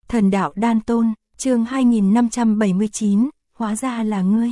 Thần đạo đan tôn, chương 2579, hóa ra là ngươi.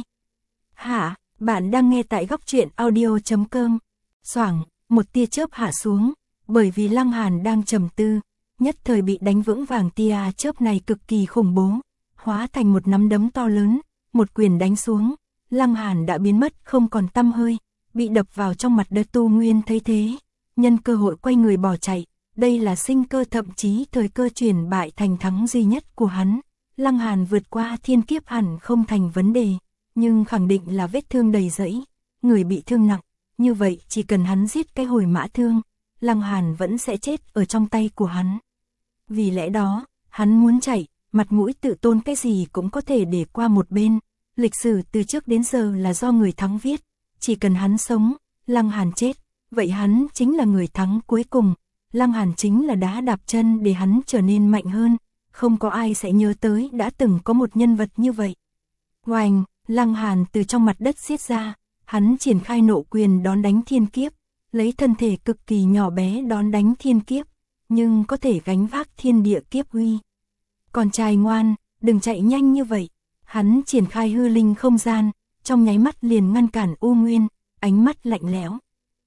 Hả, bạn đang nghe tại góc truyện audio.com. Xoảng, một tia chớp hạ xuống, bởi vì Lăng Hàn đang trầm tư, nhất thời bị đánh vững vàng. Tia chớp này cực kỳ khủng bố, hóa thành một nắm đấm to lớn, một quyền đánh xuống, Lăng Hàn đã biến mất không còn tăm hơi, bị đập vào trong mặt đất. Tu Nguyên thấy thế, nhân cơ hội quay người bỏ chạy. Đây là sinh cơ, thậm chí thời cơ chuyển bại thành thắng duy nhất của hắn. Lăng Hàn vượt qua thiên kiếp hẳn không thành vấn đề, nhưng khẳng định là vết thương đầy rẫy, người bị thương nặng, như vậy chỉ cần hắn giết cái hồi mã thương, Lăng Hàn vẫn sẽ chết ở trong tay của hắn. Vì lẽ đó, hắn muốn chạy, mặt mũi tự tôn cái gì cũng có thể để qua một bên. Lịch sử từ trước đến giờ là do người thắng viết, chỉ cần hắn sống, Lăng Hàn chết, vậy hắn chính là người thắng cuối cùng. Lăng Hàn chính là đá đạp chân để hắn trở nên mạnh hơn, không có ai sẽ nhớ tới đã từng có một nhân vật như vậy. Oanh, Lăng Hàn từ trong mặt đất giết ra, hắn triển khai nộ quyền đón đánh thiên kiếp, lấy thân thể cực kỳ nhỏ bé đón đánh thiên kiếp, nhưng có thể gánh vác thiên địa kiếp uy. Con trai ngoan, đừng chạy nhanh như vậy. Hắn triển khai hư linh không gian, trong nháy mắt liền ngăn cản U Nguyên, ánh mắt lạnh lẽo.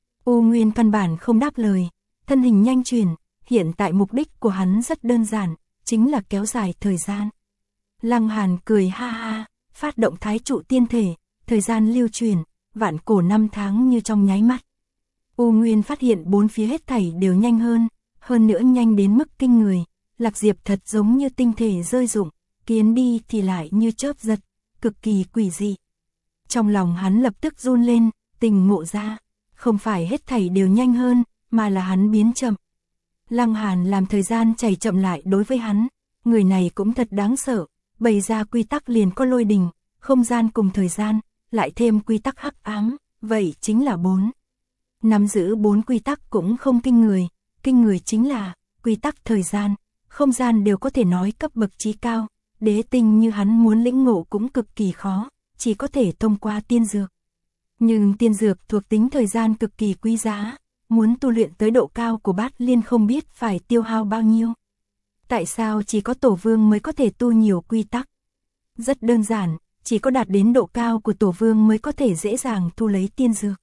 U Nguyên căn bản không đáp lời, thân hình nhanh chuyển, hiện tại mục đích của hắn rất đơn giản, chính là kéo dài thời gian. Lăng Hàn cười ha ha, phát động thái trụ tiên thể, thời gian lưu chuyển, vạn cổ năm tháng như trong nháy mắt. U Nguyên phát hiện bốn phía hết thảy đều nhanh hơn nữa nhanh đến mức kinh người. Lạc Diệp thật giống như tinh thể rơi rụng, kiến đi thì lại như chớp giật, cực kỳ quỷ dị. Trong lòng hắn lập tức run lên, tình ngộ ra, không phải hết thảy đều nhanh hơn, mà là hắn biến chậm. Lăng Hàn làm thời gian chảy chậm lại đối với hắn, người này cũng thật đáng sợ, bày ra quy tắc liền có lôi đình, không gian cùng thời gian, lại thêm quy tắc hắc ám, vậy chính là 4. Nắm giữ 4 quy tắc cũng không kinh người chính là quy tắc thời gian, không gian đều có thể nói cấp bậc chí cao, đế tinh như hắn muốn lĩnh ngộ cũng cực kỳ khó, chỉ có thể thông qua tiên dược. Nhưng tiên dược thuộc tính thời gian cực kỳ quý giá, muốn tu luyện tới độ cao của Bát Liên không biết phải tiêu hao bao nhiêu. Tại sao chỉ có Tổ Vương mới có thể tu nhiều quy tắc? Rất đơn giản, chỉ có đạt đến độ cao của Tổ Vương mới có thể dễ dàng thu lấy tiên dược.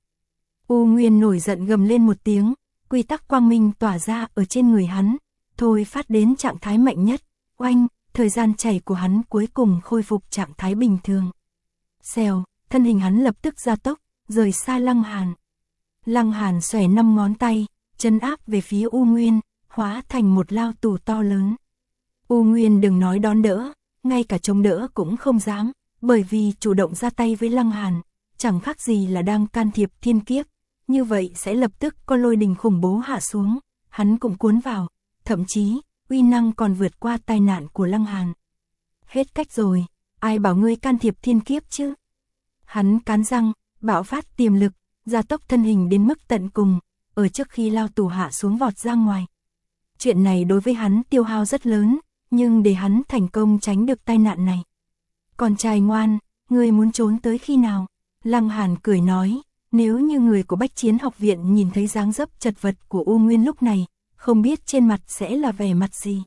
U Nguyên nổi giận gầm lên một tiếng, quy tắc quang minh tỏa ra ở trên người hắn, thôi phát đến trạng thái mạnh nhất. Oanh, thời gian chảy của hắn cuối cùng khôi phục trạng thái bình thường. Xèo, thân hình hắn lập tức gia tốc, rời xa Lăng Hàn. Lăng Hàn xòe 5 ngón tay, trấn áp về phía U Nguyên, hóa thành một lao tù to lớn. U Nguyên đừng nói đón đỡ, ngay cả chống đỡ cũng không dám, bởi vì chủ động ra tay với Lăng Hàn, chẳng khác gì là đang can thiệp thiên kiếp, như vậy sẽ lập tức có lôi đình khủng bố hạ xuống, hắn cũng cuốn vào, thậm chí, uy năng còn vượt qua tai nạn của Lăng Hàn. Hết cách rồi, ai bảo ngươi can thiệp thiên kiếp chứ? Hắn cắn răng, bạo phát tiềm lực, gia tốc thân hình đến mức tận cùng, ở trước khi lao tù hạ xuống vọt ra ngoài. Chuyện này đối với hắn tiêu hao rất lớn, nhưng để hắn thành công tránh được tai nạn này. Con trai ngoan, ngươi muốn trốn tới khi nào? Lăng Hàn cười nói, nếu như người của Bách Chiến Học Viện nhìn thấy dáng dấp chật vật của U Nguyên lúc này, không biết trên mặt sẽ là vẻ mặt gì.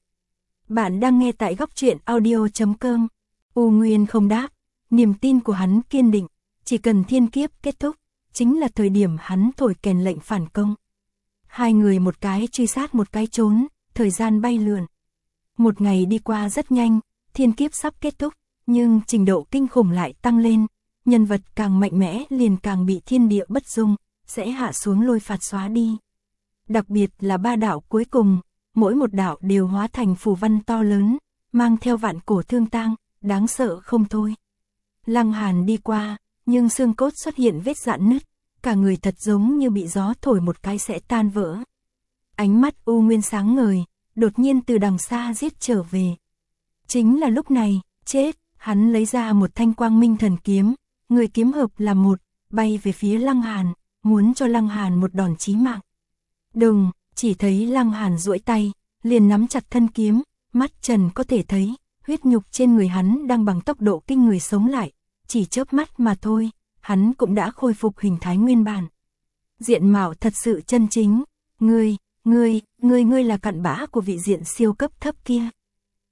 Bạn đang nghe tại góc truyện audio.com. U Nguyên không đáp, niềm tin của hắn kiên định, chỉ cần thiên kiếp kết thúc, chính là thời điểm hắn thổi kèn lệnh phản công. Hai người một cái truy sát một cái trốn, thời gian bay lượn. Một ngày đi qua rất nhanh, thiên kiếp sắp kết thúc, nhưng trình độ kinh khủng lại tăng lên, nhân vật càng mạnh mẽ liền càng bị thiên địa bất dung, sẽ hạ xuống lôi phạt xóa đi. Đặc biệt là 3 đạo cuối cùng, mỗi một đạo đều hóa thành phù văn to lớn, mang theo vạn cổ thương tang, đáng sợ không thôi. Lăng Hàn đi qua, nhưng xương cốt xuất hiện vết rạn nứt, cả người thật giống như bị gió thổi một cái sẽ tan vỡ. Ánh mắt U Nguyên sáng ngời, đột nhiên từ đằng xa giết trở về. Chính là lúc này, chết, hắn lấy ra một thanh quang minh thần kiếm, người kiếm hợp là một, bay về phía Lăng Hàn, muốn cho Lăng Hàn một đòn chí mạng. Đừng, chỉ thấy Lăng Hàn duỗi tay, liền nắm chặt thân kiếm, mắt trần có thể thấy, huyết nhục trên người hắn đang bằng tốc độ kinh người sống lại, chỉ chớp mắt mà thôi, hắn cũng đã khôi phục hình thái nguyên bản. Diện mạo thật sự chân chính, ngươi là cặn bã của vị diện siêu cấp thấp kia.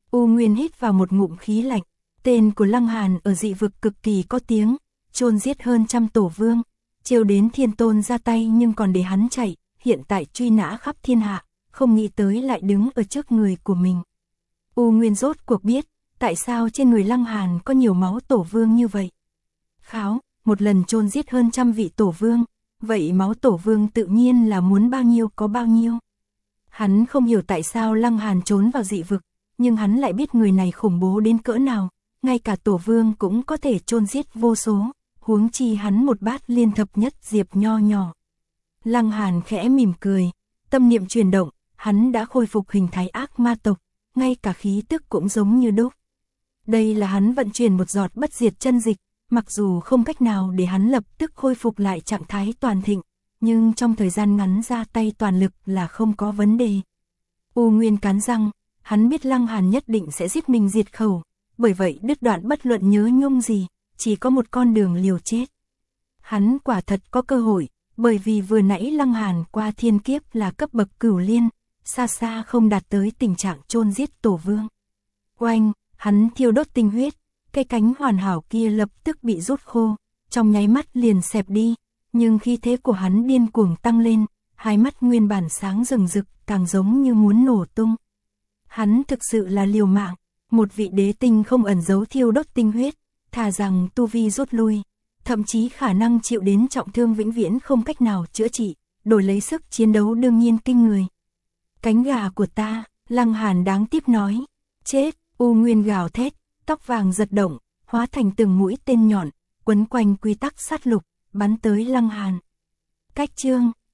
U Nguyên hít vào một ngụm khí lạnh, tên của Lăng Hàn ở dị vực cực kỳ có tiếng, chôn giết hơn 100 tổ vương, chiêu đến Thiên Tôn ra tay nhưng còn để hắn chạy, hiện tại truy nã khắp thiên hạ, không nghĩ tới lại đứng ở trước người của mình. U Nguyên rốt cuộc biết, tại sao trên người Lăng Hàn có nhiều máu tổ vương như vậy. Kháo, một lần chôn giết hơn 100 vị tổ vương, vậy máu tổ vương tự nhiên là muốn bao nhiêu có bao nhiêu. Hắn không hiểu tại sao Lăng Hàn trốn vào dị vực, nhưng hắn lại biết người này khủng bố đến cỡ nào, ngay cả tổ vương cũng có thể chôn giết vô số, huống chi hắn một bát liên thập nhất diệp nho nhỏ. Lăng Hàn khẽ mỉm cười, tâm niệm chuyển động, hắn đã khôi phục hình thái ác ma tộc, ngay cả khí tức cũng giống như đúc. Đây là hắn vận chuyển một giọt bất diệt chân dịch, mặc dù không cách nào để hắn lập tức khôi phục lại trạng thái toàn thịnh, nhưng trong thời gian ngắn ra tay toàn lực là không có vấn đề. U Nguyên cắn răng, hắn biết Lăng Hàn nhất định sẽ giết mình diệt khẩu, bởi vậy đứt đoạn bất luận nhớ nhung gì, chỉ có một con đường liều chết. Hắn quả thật có cơ hội, bởi vì vừa nãy Lăng Hàn qua thiên kiếp là cấp bậc cửu liên, xa xa không đạt tới tình trạng chôn giết tổ vương. Oanh, hắn thiêu đốt tinh huyết, cây cánh hoàn hảo kia lập tức bị rút khô, trong nháy mắt liền xẹp đi, nhưng khí thế của hắn điên cuồng tăng lên, hai mắt nguyên bản sáng rừng rực, càng giống như muốn nổ tung. Hắn thực sự là liều mạng, một vị đế tinh không ẩn giấu thiêu đốt tinh huyết, thà rằng tu vi rút lui, thậm chí khả năng chịu đến trọng thương vĩnh viễn không cách nào chữa trị, đổi lấy sức chiến đấu đương nhiên kinh người. Cánh gà của ta, Lăng Hàn đáng tiếc nói, chết. U Nguyên gào thét, tóc vàng giật động, hóa thành từng mũi tên nhọn, quấn quanh quy tắc sát lục, bắn tới Lăng Hàn. Cách chương